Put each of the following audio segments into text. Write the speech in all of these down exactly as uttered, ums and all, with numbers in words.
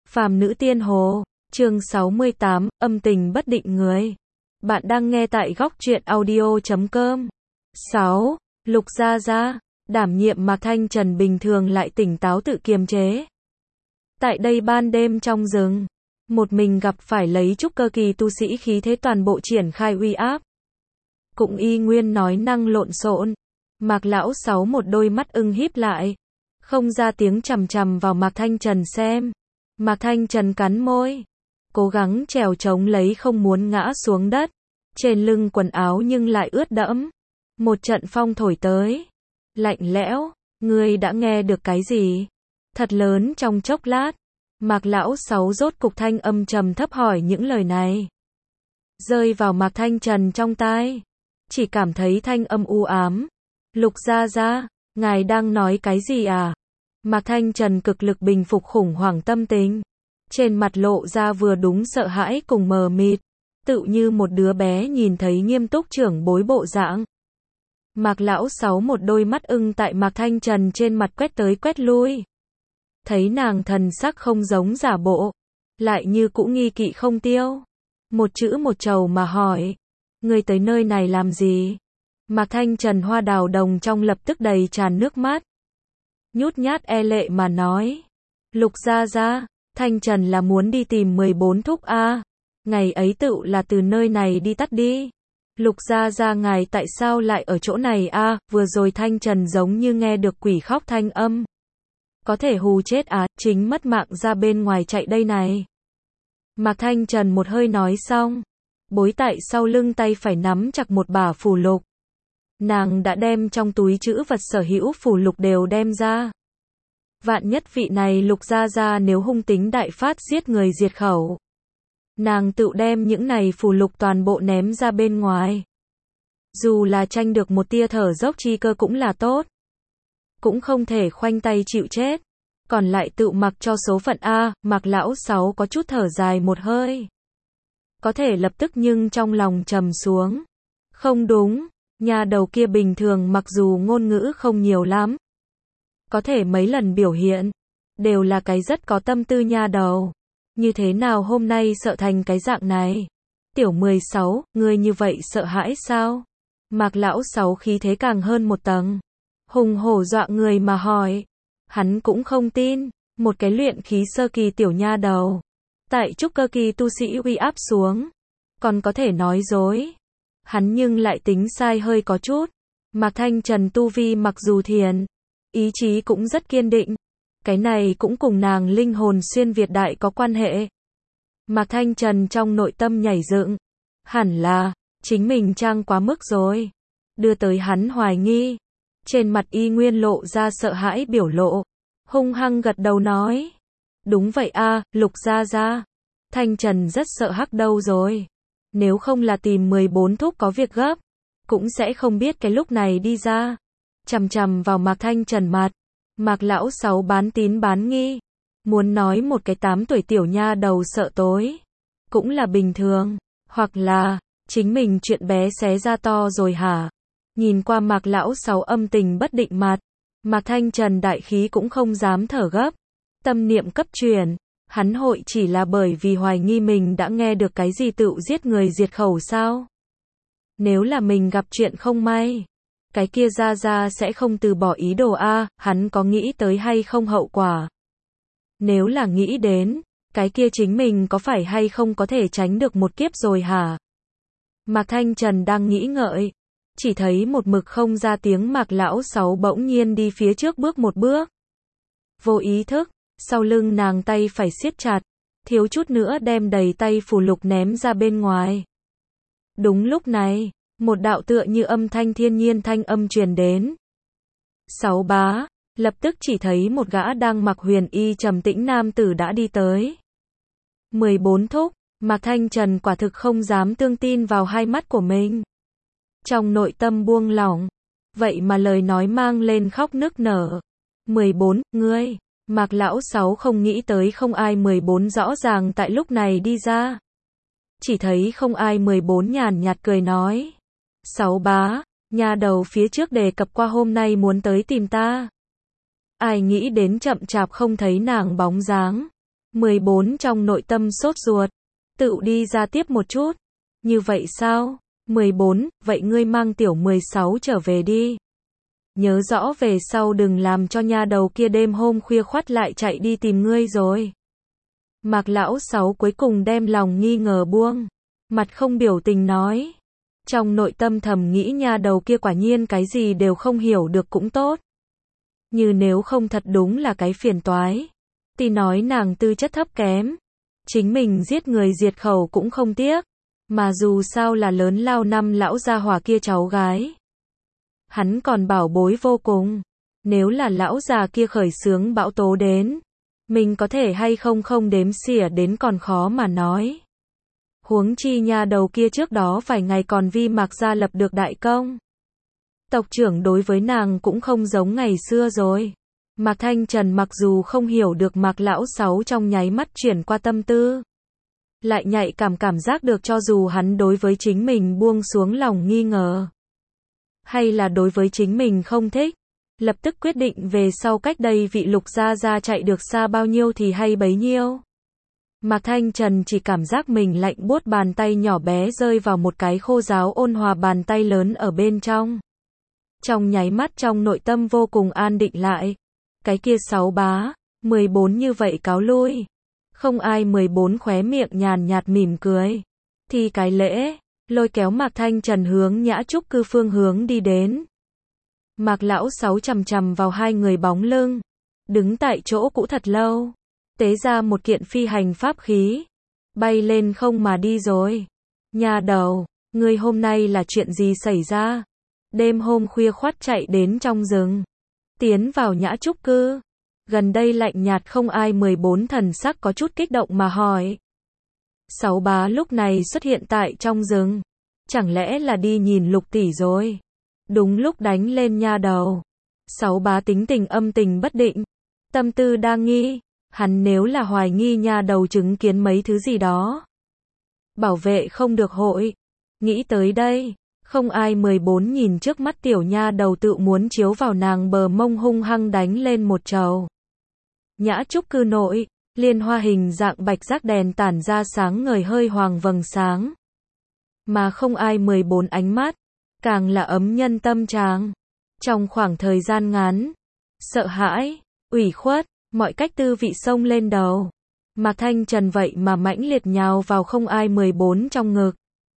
Phàm nữ tiên hồ, chương sáu mươi tám, âm tình bất định người. Bạn đang nghe tại góc truyện audio chấm com. sáu. Lục Gia Gia, đảm nhiệm Mạc Thanh Trần bình thường lại tỉnh táo tự kiềm chế. Tại đây ban đêm trong rừng, một mình gặp phải lấy trúc cơ kỳ tu sĩ khí thế toàn bộ triển khai uy áp. Cũng y nguyên nói năng lộn xộn. Mạc lão sáu một đôi mắt ưng híp lại, không ra tiếng chằm chằm vào Mạc Thanh Trần xem. Mạc Thanh Trần cắn môi, cố gắng trèo trống lấy không muốn ngã xuống đất. Trên lưng quần áo nhưng lại ướt đẫm. Một trận phong thổi tới, lạnh lẽo. Ngươi đã nghe được cái gì? Thật lớn trong chốc lát, Mạc lão sáu rốt cục thanh âm trầm thấp hỏi những lời này. Rơi vào Mạc Thanh Trần trong tai, chỉ cảm thấy thanh âm u ám. Lục Gia Gia, ngài đang nói cái gì à? Mạc Thanh Trần cực lực bình phục khủng hoảng tâm tình. Trên mặt lộ ra vừa đúng sợ hãi cùng mờ mịt, tự như một đứa bé nhìn thấy nghiêm túc trưởng bối bộ dạng. Mạc lão sáu một đôi mắt ưng tại Mạc Thanh Trần trên mặt quét tới quét lui. Thấy nàng thần sắc không giống giả bộ, lại như cũ nghi kỵ không tiêu. Một chữ một trầu mà hỏi, ngươi tới nơi này làm gì? Mạc Thanh Trần hoa đào đồng trong lập tức đầy tràn nước mắt. Nhút nhát e lệ mà nói, Lục Gia Gia, Thanh Trần là muốn đi tìm mười bốn thúc a. Ngày ấy tựu là từ nơi này đi tắt đi. Lục Gia Gia ngài tại sao lại ở chỗ này a? Vừa rồi Thanh Trần giống như nghe được quỷ khóc thanh âm. Có thể hù chết á, chính mất mạng ra bên ngoài chạy đây này. Mạc Thanh Trần một hơi nói xong, bối tại sau lưng tay phải nắm chặt một bả phù lục. Nàng đã đem trong túi trữ vật sở hữu phù lục đều đem ra. Vạn nhất vị này Lục Gia Gia nếu hung tính đại phát giết người diệt khẩu, nàng tự đem những này phù lục toàn bộ ném ra bên ngoài. Dù là tranh được một tia thở dốc chi cơ cũng là tốt. Cũng không thể khoanh tay chịu chết. Còn lại tự mặc cho số phận a. Mạc lão sáu có chút thở dài một hơi. Có thể lập tức nhưng trong lòng trầm xuống. Không đúng, nhà đầu kia bình thường mặc dù ngôn ngữ không nhiều lắm, có thể mấy lần biểu hiện đều là cái rất có tâm tư nha đầu. Như thế nào hôm nay sợ thành cái dạng này? Tiểu mười sáu, ngươi như vậy sợ hãi sao? Mạc lão sáu khí thế càng hơn một tầng, hùng hổ dọa người mà hỏi. Hắn cũng không tin, một cái luyện khí sơ kỳ tiểu nha đầu, tại trúc cơ kỳ tu sĩ uy áp xuống, còn có thể nói dối. Hắn nhưng lại tính sai hơi có chút. Mạc Thanh Trần tu vi mặc dù thiền, ý chí cũng rất kiên định. Cái này cũng cùng nàng linh hồn xuyên Việt đại có quan hệ. Mạc Thanh Trần trong nội tâm nhảy dựng. Hẳn là, chính mình trang quá mức rồi. Đưa tới hắn hoài nghi. Trên mặt y nguyên lộ ra sợ hãi biểu lộ. Hung hăng gật đầu nói. Đúng vậy a, Lục Gia Gia. Thanh Trần rất sợ hắc đâu rồi. Nếu không là tìm mười bốn thúc có việc gấp, cũng sẽ không biết cái lúc này đi ra. Chằm chằm vào Mạc Thanh Trần mặt. Mạc lão sáu bán tín bán nghi. Muốn nói một cái tám tuổi tiểu nha đầu sợ tối, cũng là bình thường. Hoặc là, chính mình chuyện bé xé ra to rồi hả? Nhìn qua Mạc lão sáu âm tình bất định mặt, Mạc Thanh Trần đại khí cũng không dám thở gấp. Tâm niệm cấp chuyển, hắn hội chỉ là bởi vì hoài nghi mình đã nghe được cái gì tựu giết người diệt khẩu sao? Nếu là mình gặp chuyện không may, cái kia Gia Gia sẽ không từ bỏ ý đồ a. Hắn có nghĩ tới hay không hậu quả? Nếu là nghĩ đến, cái kia chính mình có phải hay không có thể tránh được một kiếp rồi hả? Mạc Thanh Trần đang nghĩ ngợi, chỉ thấy một mực không ra tiếng Mạc lão sáu bỗng nhiên đi phía trước bước một bước. Vô ý thức, sau lưng nàng tay phải siết chặt, thiếu chút nữa đem đầy tay phù lục ném ra bên ngoài. Đúng lúc này, một đạo tựa như âm thanh thiên nhiên thanh âm truyền đến. Sáu bá, lập tức chỉ thấy một gã đang mặc huyền y trầm tĩnh nam tử đã đi tới. mười bốn thúc, Mạc Thanh Trần quả thực không dám tương tin vào hai mắt của mình. Trong nội tâm buông lỏng, vậy mà lời nói mang lên khóc nức nở. mười bốn, ngươi, Mạc lão sáu không nghĩ tới không ai mười bốn rõ ràng tại lúc này đi ra. Chỉ thấy không ai mười bốn nhàn nhạt cười nói. Sáu bá, nhà đầu phía trước đề cập qua hôm nay muốn tới tìm ta. Ai nghĩ đến chậm chạp không thấy nàng bóng dáng. mười bốn trong nội tâm sốt ruột. Tự đi ra tiếp một chút. Như vậy sao? mười bốn, vậy ngươi mang tiểu mười sáu trở về đi. Nhớ rõ về sau đừng làm cho nha đầu kia đêm hôm khuya khoắt lại chạy đi tìm ngươi rồi. Mạc lão sáu cuối cùng đem lòng nghi ngờ buông. Mặt không biểu tình nói. Trong nội tâm thầm nghĩ nha đầu kia quả nhiên cái gì đều không hiểu được cũng tốt. Như nếu không thật đúng là cái phiền toái. Thì nói nàng tư chất thấp kém. Chính mình giết người diệt khẩu cũng không tiếc. Mà dù sao là lớn lao năm lão gia hỏa kia cháu gái. Hắn còn bảo bối vô cùng. Nếu là lão già kia khởi xướng bão tố đến. Mình có thể hay không không đếm xỉa đến còn khó mà nói. Huống chi nha đầu kia trước đó vài ngày còn vi Mạc gia lập được đại công. Tộc trưởng đối với nàng cũng không giống ngày xưa rồi. Mạc Thanh Trần mặc dù không hiểu được Mạc lão sáu trong nháy mắt chuyển qua tâm tư. Lại nhạy cảm cảm giác được cho dù hắn đối với chính mình buông xuống lòng nghi ngờ. Hay là đối với chính mình không thích. Lập tức quyết định về sau cách đây vị Lục gia gia chạy được xa bao nhiêu thì hay bấy nhiêu. Mạc Thanh Trần chỉ cảm giác mình lạnh buốt bàn tay nhỏ bé rơi vào một cái khô ráo ôn hòa bàn tay lớn ở bên trong. Trong nháy mắt trong nội tâm vô cùng an định lại. Cái kia sáu bá, mười bốn như vậy cáo lui. Không ai mười bốn khóe miệng nhàn nhạt mỉm cười. Thì cái lễ, lôi kéo Mạc Thanh Trần hướng Nhã Trúc cư phương hướng đi đến. Mạc lão sáu chằm chằm vào hai người bóng lưng. Đứng tại chỗ cũ thật lâu. Tế ra một kiện phi hành pháp khí. Bay lên không mà đi rồi. Nhà đầu, ngươi hôm nay là chuyện gì xảy ra? Đêm hôm khuya khoắt chạy đến trong rừng. Tiến vào Nhã Trúc cư. Gần đây lạnh nhạt không ai mười bốn thần sắc có chút kích động mà hỏi. Sáu bá lúc này xuất hiện tại trong rừng. Chẳng lẽ là đi nhìn Lục tỷ rồi? Đúng lúc đánh lên nha đầu. Sáu bá tính tình âm tình bất định. Tâm tư đang nghi. Hắn nếu là hoài nghi nha đầu chứng kiến mấy thứ gì đó. Bảo vệ không được hội. Nghĩ tới đây. Không ai mười bốn nhìn trước mắt tiểu nha đầu tự muốn chiếu vào nàng bờ mông hung hăng đánh lên một trầu. Nhã Trúc cư nội. Liên hoa hình dạng bạch giác đèn tản ra sáng ngời hơi hoàng vầng sáng. Mà không ai mười bốn ánh mắt. Càng là ấm nhân tâm tràng. Trong khoảng thời gian ngắn. Sợ hãi. Ủy khuất. Mọi cách tư vị xông lên đầu. Mạc Thanh Trần vậy mà mãnh liệt nhào vào không ai mười bốn trong ngực.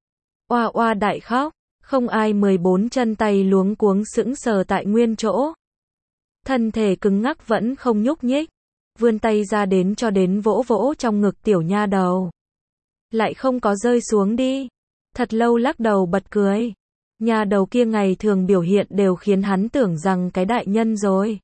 Oa oa đại khóc. Không ai mười bốn chân tay luống cuống sững sờ tại nguyên chỗ. Thân thể cứng ngắc vẫn không nhúc nhích. Vươn tay ra đến cho đến vỗ vỗ trong ngực tiểu nha đầu. Lại không có rơi xuống đi. Thật lâu lắc đầu bật cười. Nha đầu kia ngày thường biểu hiện đều khiến hắn tưởng rằng cái đại nhân rồi.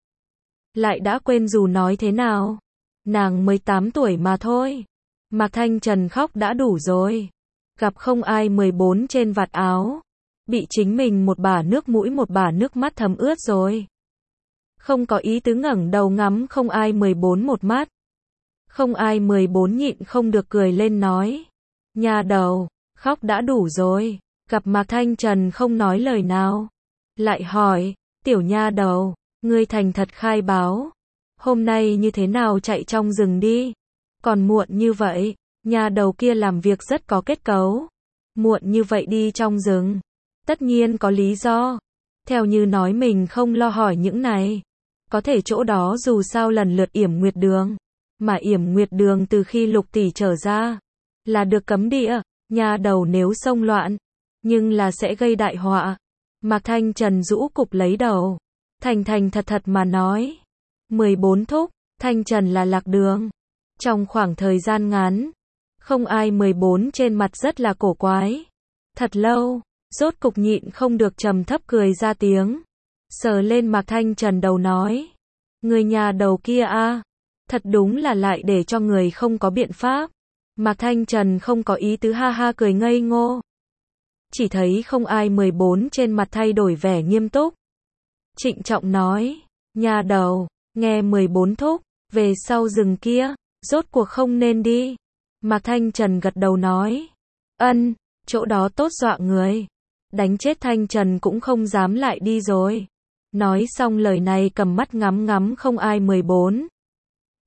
Lại đã quên dù nói thế nào. Nàng mới tám tuổi mà thôi. Mạc Thanh Trần khóc đã đủ rồi. Gặp không ai mười bốn trên vạt áo. Bị chính mình một bả nước mũi một bả nước mắt thấm ướt rồi. Không có ý tứ ngẩng đầu ngắm không ai mười bốn một mắt. Không ai mười bốn nhịn không được cười lên nói. Nha đầu, khóc đã đủ rồi. Gặp Mạc Thanh Trần không nói lời nào. Lại hỏi, tiểu nha đầu, ngươi thành thật khai báo. Hôm nay như thế nào chạy trong rừng đi? Còn muộn như vậy, nha đầu kia làm việc rất có kết cấu. Muộn như vậy đi trong rừng. Tất nhiên có lý do. Theo như nói mình không lo hỏi những này. Có thể chỗ đó dù sao lần lượt yểm nguyệt đường. Mà yểm nguyệt đường từ khi Lục tỷ trở ra. Là được cấm địa. Nha đầu nếu xông loạn. Nhưng là sẽ gây đại họa. Mạc Thanh Trần rũ cục lấy đầu. Thành thành thật thật mà nói. mười bốn thúc. Thanh Trần là lạc đường. Trong khoảng thời gian ngắn. Không ai mười bốn trên mặt rất là cổ quái. Thật lâu. Rốt cục nhịn không được trầm thấp cười ra tiếng. Sờ lên Mạc Thanh Trần đầu nói. Người nhà đầu kia a, thật đúng là lại để cho người không có biện pháp. Mạc Thanh Trần không có ý tứ ha ha cười ngây ngô. Chỉ thấy không ai mười bốn trên mặt thay đổi vẻ nghiêm túc. Trịnh trọng nói. Nhà đầu, nghe mười bốn thúc, về sau rừng kia, rốt cuộc không nên đi. Mạc Thanh Trần gật đầu nói. Ân, chỗ đó tốt dọa người. Đánh chết Thanh Trần cũng không dám lại đi rồi. Nói xong lời này cầm mắt ngắm ngắm không ai mười bốn.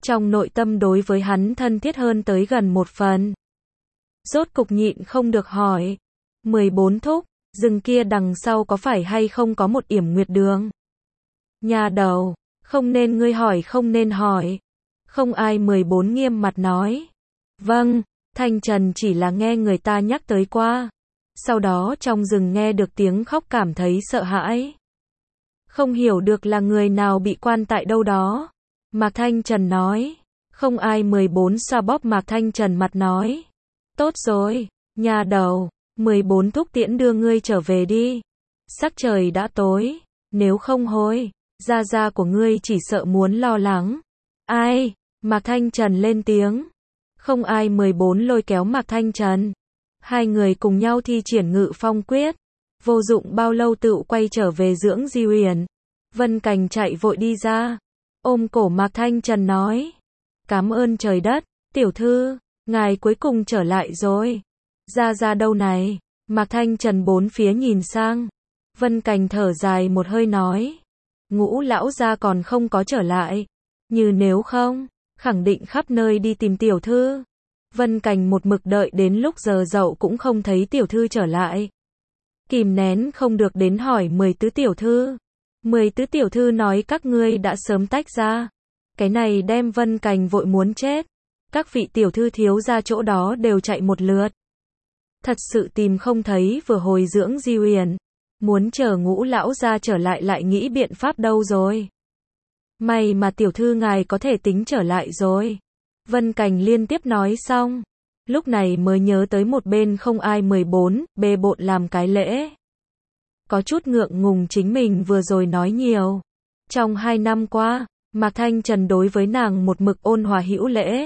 trong nội tâm đối với hắn thân thiết hơn tới gần một phần. Rốt cục nhịn không được hỏi, mười bốn thúc, rừng kia đằng sau có phải hay không có một yểm nguyệt đường? Nhà đầu, không nên ngươi hỏi không nên hỏi. Không ai mười bốn nghiêm mặt nói. Vâng, Thanh Trần chỉ là nghe người ta nhắc tới qua. Sau đó trong rừng nghe được tiếng khóc cảm thấy sợ hãi. Không hiểu được là người nào bị quan tại đâu đó. Mạc Thanh Trần nói. Không ai mười bốn xoa bóp Mạc Thanh Trần mặt nói. Tốt rồi, nhà đầu, mười bốn thúc tiễn đưa ngươi trở về đi. Sắc trời đã tối, nếu không hối, gia gia của ngươi chỉ sợ muốn lo lắng. Ai? Mạc Thanh Trần lên tiếng. Không ai mười bốn lôi kéo Mạc Thanh Trần. Hai người cùng nhau thi triển ngự phong quyết. Vô dụng bao lâu tựu quay trở về dưỡng Di Huyền. Vân Cảnh chạy vội đi ra. Ôm cổ Mạc Thanh Trần nói. Cảm ơn trời đất, tiểu thư, ngài cuối cùng trở lại rồi. Gia gia đâu này? Mạc Thanh Trần bốn phía nhìn sang. Vân Cảnh thở dài một hơi nói. Ngũ lão gia còn không có trở lại. Như nếu không, khẳng định khắp nơi đi tìm tiểu thư. Vân Cảnh một mực đợi đến lúc giờ dậu cũng không thấy tiểu thư trở lại. Kìm nén không được đến hỏi mười tứ tiểu thư. Mười tứ tiểu thư nói các ngươi đã sớm tách ra. Cái này đem Vân Cảnh vội muốn chết. Các vị tiểu thư thiếu ra chỗ đó đều chạy một lượt. Thật sự tìm không thấy vừa hồi dưỡng Di Huyền. Muốn chờ Ngũ lão gia trở lại lại nghĩ biện pháp đâu rồi. May mà tiểu thư ngài có thể tính trở lại rồi. Vân Cảnh liên tiếp nói xong. Lúc này mới nhớ tới một bên không ai mười bốn, bê bộn làm cái lễ. Có chút ngượng ngùng chính mình vừa rồi nói nhiều. Trong hai năm qua, Mạc Thanh Trần đối với nàng một mực ôn hòa hữu lễ.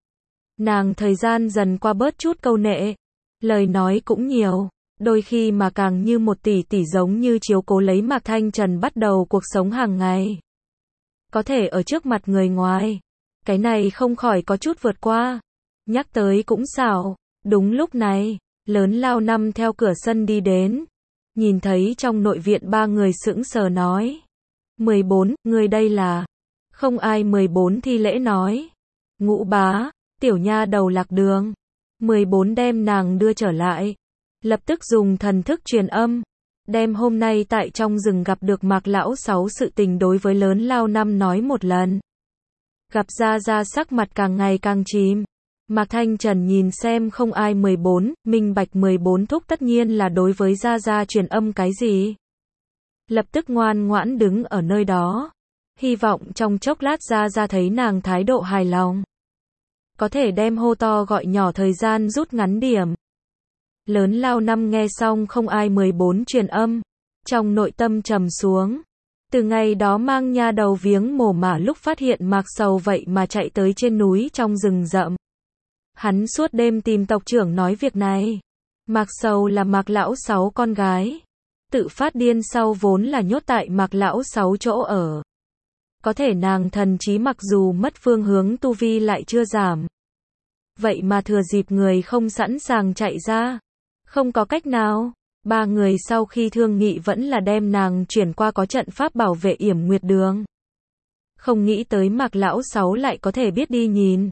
Nàng thời gian dần qua bớt chút câu nệ. Lời nói cũng nhiều. Đôi khi mà càng như một tỷ tỷ giống như chiếu cố lấy Mạc Thanh Trần bắt đầu cuộc sống hàng ngày. Có thể ở trước mặt người ngoài. Cái này không khỏi có chút vượt qua. Nhắc tới cũng xảo. Đúng lúc này, lớn lao năm theo cửa sân đi đến. Nhìn thấy trong nội viện ba người sững sờ nói. mười bốn, người đây là. Không ai mười bốn thi lễ nói. Ngũ bá, tiểu nha đầu lạc đường. mười bốn đem nàng đưa trở lại. Lập tức dùng thần thức truyền âm. Đem hôm nay tại trong rừng gặp được Mạc lão sáu sự tình đối với lớn lao năm nói một lần. Gặp ra ra sắc mặt càng ngày càng chìm. Mạc Thanh Trần nhìn xem không ai mười bốn, minh bạch mười bốn thúc tất nhiên là đối với Gia Gia truyền âm cái gì. Lập tức ngoan ngoãn đứng ở nơi đó. Hy vọng trong chốc lát Gia Gia thấy nàng thái độ hài lòng. Có thể đem hô to gọi nhỏ thời gian rút ngắn điểm. Lớn lao năm nghe xong không ai mười bốn truyền âm. Trong nội tâm trầm xuống. Từ ngày đó mang nha đầu viếng mồ mả lúc phát hiện Mạc Sầu vậy mà chạy tới trên núi trong rừng rậm. Hắn suốt đêm tìm tộc trưởng nói việc này. Mạc Sầu là Mạc lão sáu con gái. Tự phát điên sau vốn là nhốt tại Mạc lão sáu chỗ ở. Có thể nàng thần trí mặc dù mất phương hướng tu vi lại chưa giảm. Vậy mà thừa dịp người không sẵn sàng chạy ra. Không có cách nào. Ba người sau khi thương nghị vẫn là đem nàng chuyển qua có trận pháp bảo vệ yểm nguyệt đường. Không nghĩ tới Mạc lão sáu lại có thể biết đi nhìn.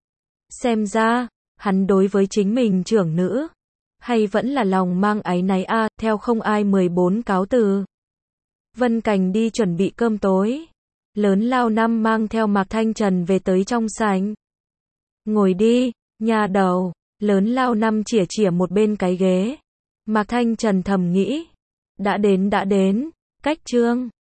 Xem ra, hắn đối với chính mình trưởng nữ. Hay vẫn là lòng mang áy náy a, theo không ai mười bốn cáo từ. Vân Cảnh đi chuẩn bị cơm tối. Lớn lao năm mang theo Mạc Thanh Trần về tới trong sảnh. Ngồi đi, nhà đầu. Lớn lao năm chỉa chỉa một bên cái ghế. Mạc Thanh Trần thầm nghĩ. Đã đến đã đến. Cách chương.